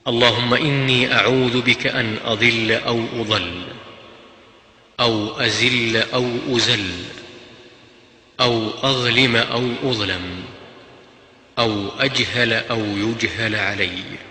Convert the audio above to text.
اللهم إني أعوذ بك أن أضل أو أضل، أو أزل أو أزل، أو أظلم أو أظلم، أو أجهل أو يجهل علي.